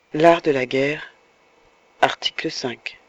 L'art de la guerre, article 5.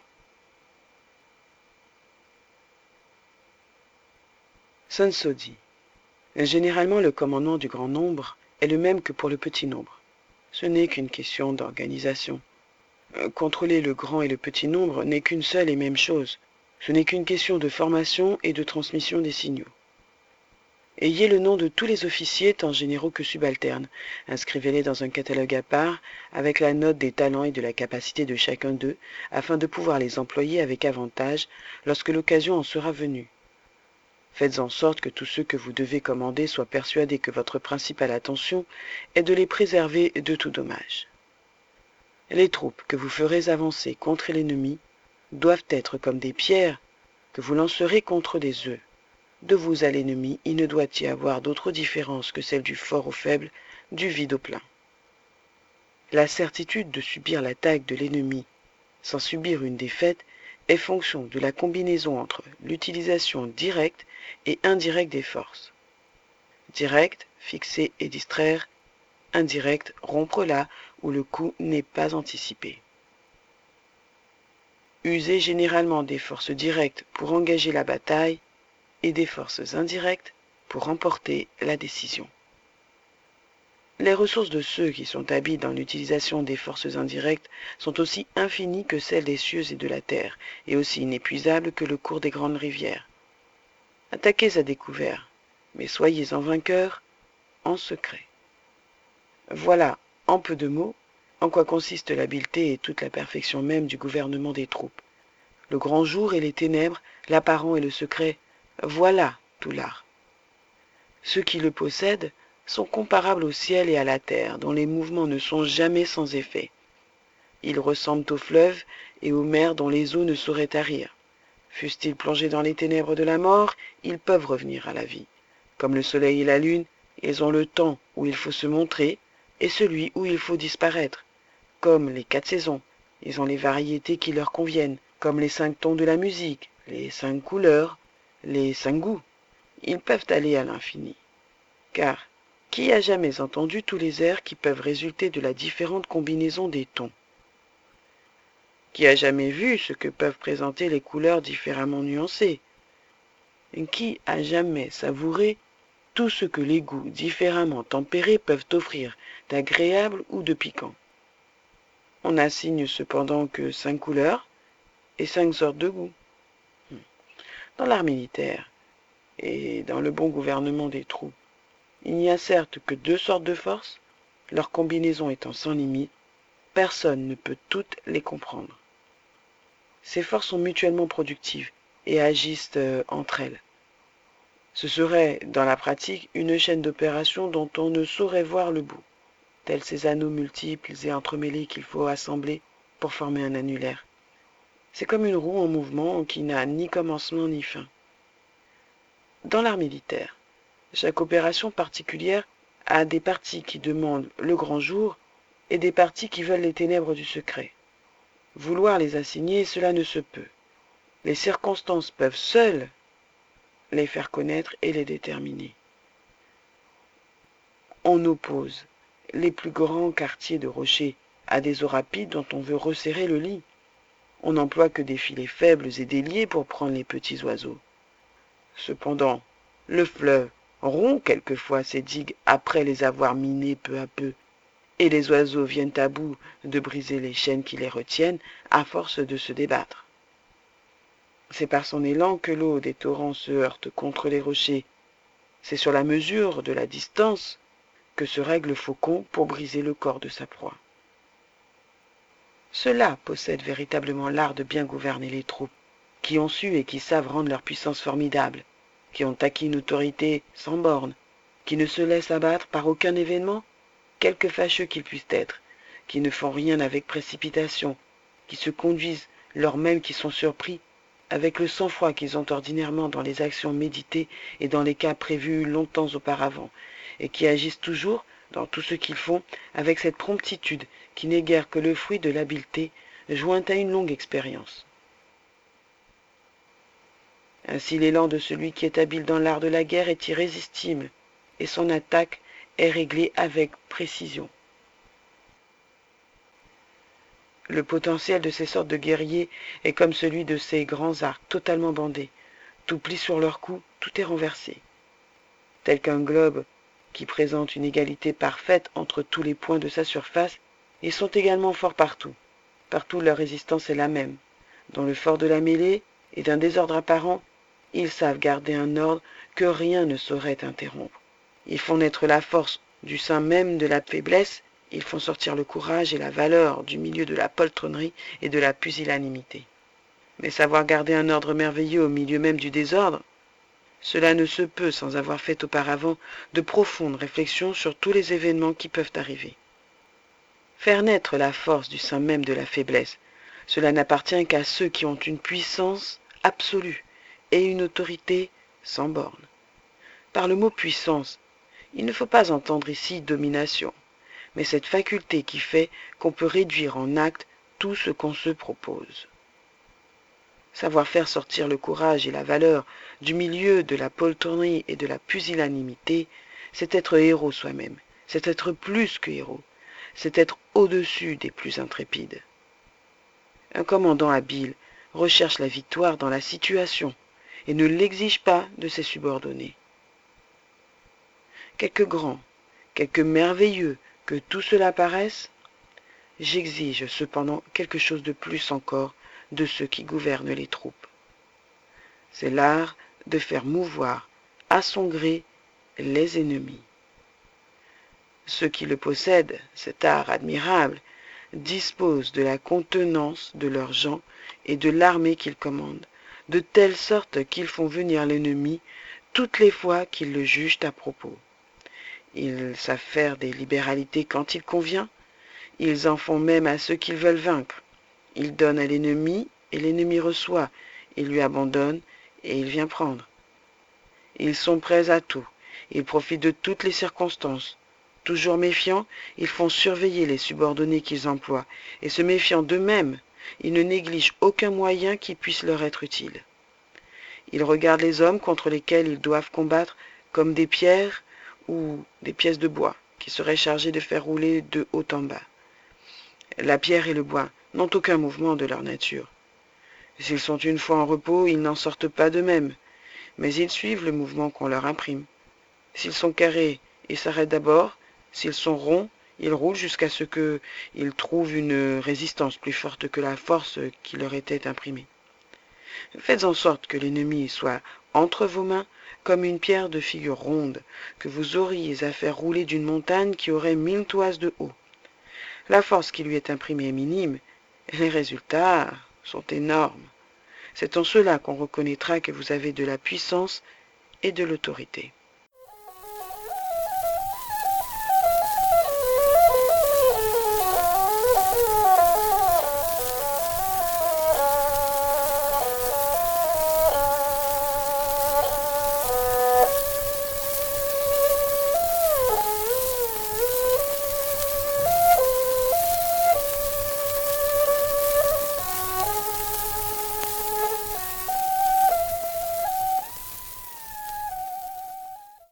Sun Tzu dit : généralement le commandement du grand nombre est le même que pour le petit nombre. Ce n'est qu'une question d'organisation. Contrôler le grand et le petit nombre n'est qu'une seule et même chose. Ce n'est qu'une question de formation et de transmission des signaux. Ayez le nom de tous les officiers, tant généraux que subalternes. Inscrivez-les dans un catalogue à part, avec la note des talents et de la capacité de chacun d'eux, afin de pouvoir les employer avec avantage lorsque l'occasion en sera venue. Faites en sorte que tous ceux que vous devez commander soient persuadés que votre principale attention est de les préserver de tout dommage. Les troupes que vous ferez avancer contre l'ennemi doivent être comme des pierres que vous lancerez contre des œufs. De vous à l'ennemi, il ne doit y avoir d'autre différence que celle du fort au faible, du vide au plein. La certitude de subir l'attaque de l'ennemi sans subir une défaite est fonction de la combinaison entre l'utilisation directe et indirecte des forces. Directe, fixer et distraire. Indirecte, rompre là où le coup n'est pas anticipé. Usez généralement des forces directes pour engager la bataille et des forces indirectes pour remporter la décision. Les ressources de ceux qui sont habiles dans l'utilisation des forces indirectes sont aussi infinies que celles des cieux et de la terre, et aussi inépuisables que le cours des grandes rivières. Attaquez à découvert, mais soyez en vainqueur, en secret. Voilà, en peu de mots, en quoi consiste l'habileté et toute la perfection même du gouvernement des troupes. Le grand jour et les ténèbres, l'apparent et le secret, voilà tout l'art. Ceux qui le possèdent sont comparables au ciel et à la terre, dont les mouvements ne sont jamais sans effet. Ils ressemblent aux fleuves et aux mers dont les eaux ne sauraient tarir. Fussent-ils plongés dans les ténèbres de la mort, ils peuvent revenir à la vie. Comme le soleil et la lune, ils ont le temps où il faut se montrer et celui où il faut disparaître. Comme les 4 saisons, ils ont les variétés qui leur conviennent, comme les 5 tons de la musique, les 5 couleurs, les 5 goûts. Ils peuvent aller à l'infini. Car qui a jamais entendu tous les airs qui peuvent résulter de la différente combinaison des tons? Qui a jamais vu ce que peuvent présenter les couleurs différemment nuancées? Qui a jamais savouré tout ce que les goûts différemment tempérés peuvent offrir d'agréable ou de piquant? On n'assigne cependant que 5 couleurs et 5 sortes de goûts. Dans l'art militaire et dans le bon gouvernement des troupes, il n'y a certes que 2 sortes de forces, leur combinaison étant sans limite, personne ne peut toutes les comprendre. Ces forces sont mutuellement productives et agissent entre elles. Ce serait, dans la pratique, une chaîne d'opérations dont on ne saurait voir le bout, tels ces anneaux multiples et entremêlés qu'il faut assembler pour former un annulaire. C'est comme une roue en mouvement qui n'a ni commencement ni fin. Dans l'art militaire, chaque opération particulière a des parties qui demandent le grand jour et des parties qui veulent les ténèbres du secret. Vouloir les assigner, cela ne se peut. Les circonstances peuvent seules les faire connaître et les déterminer. On oppose les plus grands quartiers de rochers à des eaux rapides dont on veut resserrer le lit. On n'emploie que des filets faibles et déliés pour prendre les petits oiseaux. Cependant, le fleuve rompt quelquefois ses digues après les avoir minées peu à peu, et les oiseaux viennent à bout de briser les chaînes qui les retiennent à force de se débattre. C'est par son élan que l'eau des torrents se heurte contre les rochers. C'est sur la mesure de la distance que se règle le faucon pour briser le corps de sa proie. Ceux-là possèdent véritablement l'art de bien gouverner les troupes, qui ont su et qui savent rendre leur puissance formidable, qui ont acquis une autorité sans bornes, qui ne se laissent abattre par aucun événement, quelque fâcheux qu'il puisse être, qui ne font rien avec précipitation, qui se conduisent, lors même qu'ils sont surpris, avec le sang-froid qu'ils ont ordinairement dans les actions méditées et dans les cas prévus longtemps auparavant, et qui agissent toujours, dans tout ce qu'ils font, avec cette promptitude qui n'est guère que le fruit de l'habileté, jointe à une longue expérience. Ainsi l'élan de celui qui est habile dans l'art de la guerre est irrésistible, et son attaque est réglée avec précision. Le potentiel de ces sortes de guerriers est comme celui de ces grands arcs totalement bandés. Tout plie sur leur cou, tout est renversé. Tel qu'un globe qui présente une égalité parfaite entre tous les points de sa surface, ils sont également forts partout. Partout leur résistance est la même. Dans le fort de la mêlée et d'un désordre apparent, ils savent garder un ordre que rien ne saurait interrompre. Ils font naître la force du sein même de la faiblesse, ils font sortir le courage et la valeur du milieu de la poltronnerie et de la pusillanimité. Mais savoir garder un ordre merveilleux au milieu même du désordre, cela ne se peut sans avoir fait auparavant de profondes réflexions sur tous les événements qui peuvent arriver. Faire naître la force du sein même de la faiblesse, cela n'appartient qu'à ceux qui ont une puissance absolue et une autorité sans borne. Par le mot puissance, il ne faut pas entendre ici domination, mais cette faculté qui fait qu'on peut réduire en acte tout ce qu'on se propose. Savoir faire sortir le courage et la valeur du milieu de la poltronnerie et de la pusillanimité, c'est être héros soi-même, c'est être plus que héros, c'est être au-dessus des plus intrépides. Un commandant habile recherche la victoire dans la situation et ne l'exige pas de ses subordonnés. Quelque grand, quelque merveilleux que tout cela paraisse, j'exige cependant quelque chose de plus encore de ceux qui gouvernent les troupes. C'est l'art de faire mouvoir à son gré les ennemis. Ceux qui le possèdent, cet art admirable, disposent de la contenance de leurs gens et de l'armée qu'ils commandent, de telle sorte qu'ils font venir l'ennemi toutes les fois qu'ils le jugent à propos. Ils savent faire des libéralités quand il convient, ils en font même à ceux qu'ils veulent vaincre. Ils donnent à l'ennemi, et l'ennemi reçoit, ils lui abandonnent, et il vient prendre. Ils sont prêts à tout, ils profitent de toutes les circonstances. Toujours méfiants, ils font surveiller les subordonnés qu'ils emploient, et se méfiant d'eux-mêmes, ils ne négligent aucun moyen qui puisse leur être utile. Ils regardent les hommes contre lesquels ils doivent combattre comme des pierres ou des pièces de bois qui seraient chargées de faire rouler de haut en bas. La pierre et le bois n'ont aucun mouvement de leur nature. S'ils sont une fois en repos, ils n'en sortent pas d'eux-mêmes, mais ils suivent le mouvement qu'on leur imprime. S'ils sont carrés, ils s'arrêtent d'abord, s'ils sont ronds, ils roulent jusqu'à ce qu'ils trouvent une résistance plus forte que la force qui leur était imprimée. Faites en sorte que l'ennemi soit entre vos mains comme une pierre de figure ronde que vous auriez à faire rouler d'une montagne qui aurait 1000 toises de haut. La force qui lui est imprimée est minime, les résultats sont énormes. C'est en cela qu'on reconnaîtra que vous avez de la puissance et de l'autorité.